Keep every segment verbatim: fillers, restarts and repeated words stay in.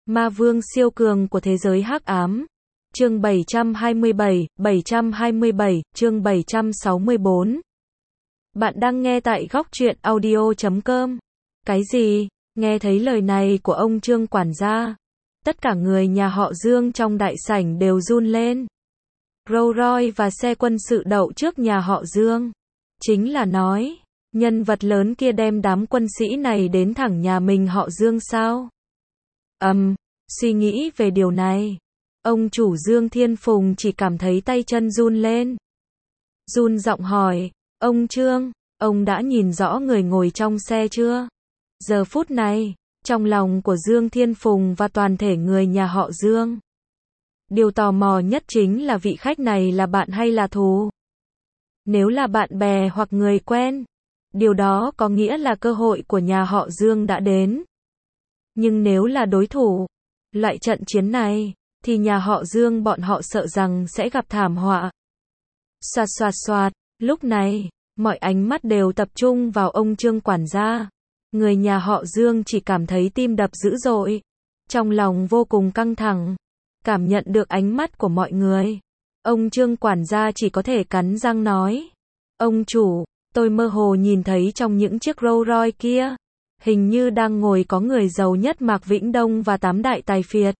Ma vương siêu cường của thế giới hắc ám. Chương bảy trăm hai mươi bảy, bảy trăm hai mươi bảy, chương bảy trăm sáu mươi tư. Bạn đang nghe tại góc truyện audio chấm com. Cái gì? Nghe thấy lời này của ông Trương quản gia, tất cả người nhà họ Dương trong đại sảnh đều run lên. Rolls Royce và xe quân sự đậu trước nhà họ Dương. Chính là nói, nhân vật lớn kia đem đám quân sĩ này đến thẳng nhà mình họ Dương sao? Ầm, um, suy nghĩ về điều này, ông chủ Dương Thiên Phùng chỉ cảm thấy tay chân run lên. Run giọng hỏi, ông Trương, ông đã nhìn rõ người ngồi trong xe chưa? Giờ phút này, trong lòng của Dương Thiên Phùng và toàn thể người nhà họ Dương, điều tò mò nhất chính là vị khách này là bạn hay là thù. Nếu là bạn bè hoặc người quen, điều đó có nghĩa là cơ hội của nhà họ Dương đã đến. Nhưng nếu là đối thủ, loại trận chiến này, thì nhà họ Dương bọn họ sợ rằng sẽ gặp thảm họa. Xoạt xoạt xoạt, lúc này, mọi ánh mắt đều tập trung vào ông Trương quản gia. Người nhà họ Dương chỉ cảm thấy tim đập dữ dội, trong lòng vô cùng căng thẳng, cảm nhận được ánh mắt của mọi người. Ông Trương quản gia chỉ có thể cắn răng nói, ông chủ, tôi mơ hồ nhìn thấy trong những chiếc Rolls Royce kia, hình như đang ngồi có người giàu nhất Mạc Vĩnh Đông và tám đại tài phiệt.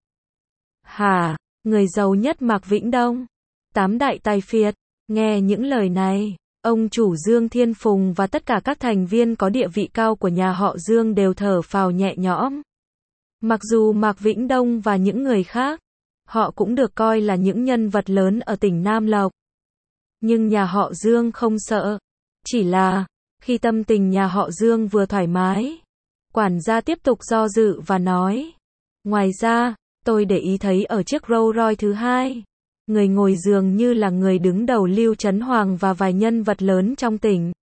Hả, người giàu nhất Mạc Vĩnh Đông, tám đại tài phiệt? Nghe những lời này, ông chủ Dương Thiên Phùng và tất cả các thành viên có địa vị cao của nhà họ Dương đều thở phào nhẹ nhõm. Mặc dù Mạc Vĩnh Đông và những người khác, họ cũng được coi là những nhân vật lớn ở tỉnh Nam Lộc. Nhưng nhà họ Dương không sợ. Chỉ là, khi tâm tình nhà họ Dương vừa thoải mái, quản gia tiếp tục do dự và nói, ngoài ra, tôi để ý thấy ở chiếc Rolls Royce thứ hai, người ngồi dường như là người đứng đầu Lưu Chấn Hoàng và vài nhân vật lớn trong tỉnh.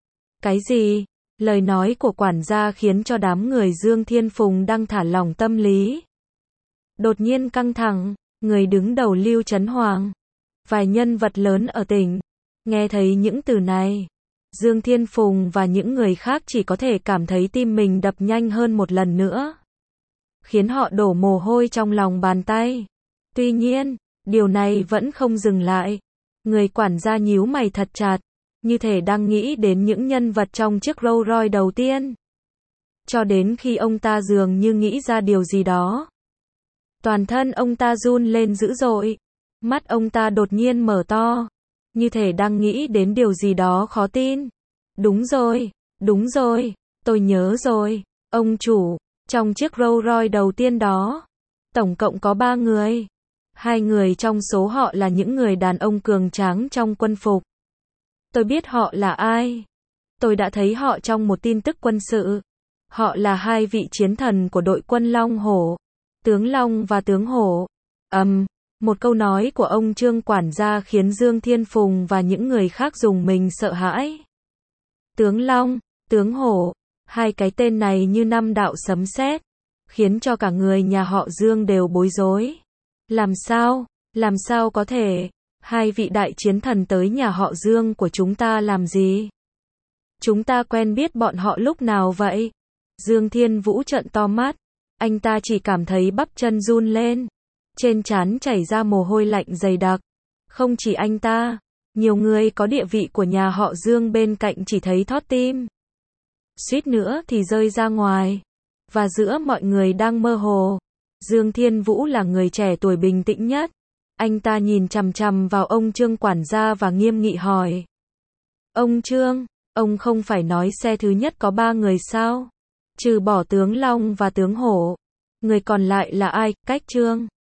Cái gì? Lời nói của quản gia khiến cho đám người Dương Thiên Phùng đang thả lỏng tâm lý. Đột nhiên căng thẳng, người đứng đầu Lưu Chấn Hoàng, vài nhân vật lớn ở tỉnh. Nghe thấy những từ này, Dương Thiên Phùng và những người khác chỉ có thể cảm thấy tim mình đập nhanh hơn một lần nữa, khiến họ đổ mồ hôi trong lòng bàn tay. Tuy nhiên, điều này vẫn không dừng lại. Người quản gia nhíu mày thật chặt, như thể đang nghĩ đến những nhân vật trong chiếc Rolls Royce đầu tiên. Cho đến khi ông ta dường như nghĩ ra điều gì đó, toàn thân ông ta run lên dữ dội, mắt ông ta đột nhiên mở to, như thể đang nghĩ đến điều gì đó khó tin. Đúng rồi, đúng rồi, tôi nhớ rồi, ông chủ, trong chiếc Rolls Royce đầu tiên đó, tổng cộng có ba người. Hai người trong số họ là những người đàn ông cường tráng trong quân phục. Tôi biết họ là ai. Tôi đã thấy họ trong một tin tức quân sự. Họ là hai vị chiến thần của đội quân Long Hổ, tướng Long và tướng Hổ. Ầm, um, một câu nói của ông Trương quản gia khiến Dương Thiên Phùng và những người khác rùng mình sợ hãi. Tướng Long, tướng Hổ, hai cái tên này như năm đạo sấm sét, khiến cho cả người nhà họ Dương đều bối rối. Làm sao, làm sao có thể, hai vị đại chiến thần tới nhà họ Dương của chúng ta làm gì? Chúng ta quen biết bọn họ lúc nào vậy? Dương Thiên Vũ trợn to mắt, anh ta chỉ cảm thấy bắp chân run lên, trên trán chảy ra mồ hôi lạnh dày đặc. Không chỉ anh ta, nhiều người có địa vị của nhà họ Dương bên cạnh chỉ thấy thót tim, suýt nữa thì rơi ra ngoài. Và giữa mọi người đang mơ hồ, Dương Thiên Vũ là người trẻ tuổi bình tĩnh nhất. Anh ta nhìn chằm chằm vào ông Trương quản gia và nghiêm nghị hỏi, ông Trương, ông không phải nói xe thứ nhất có ba người sao? Trừ bỏ tướng Long và tướng Hổ, người còn lại là ai? Cách Trương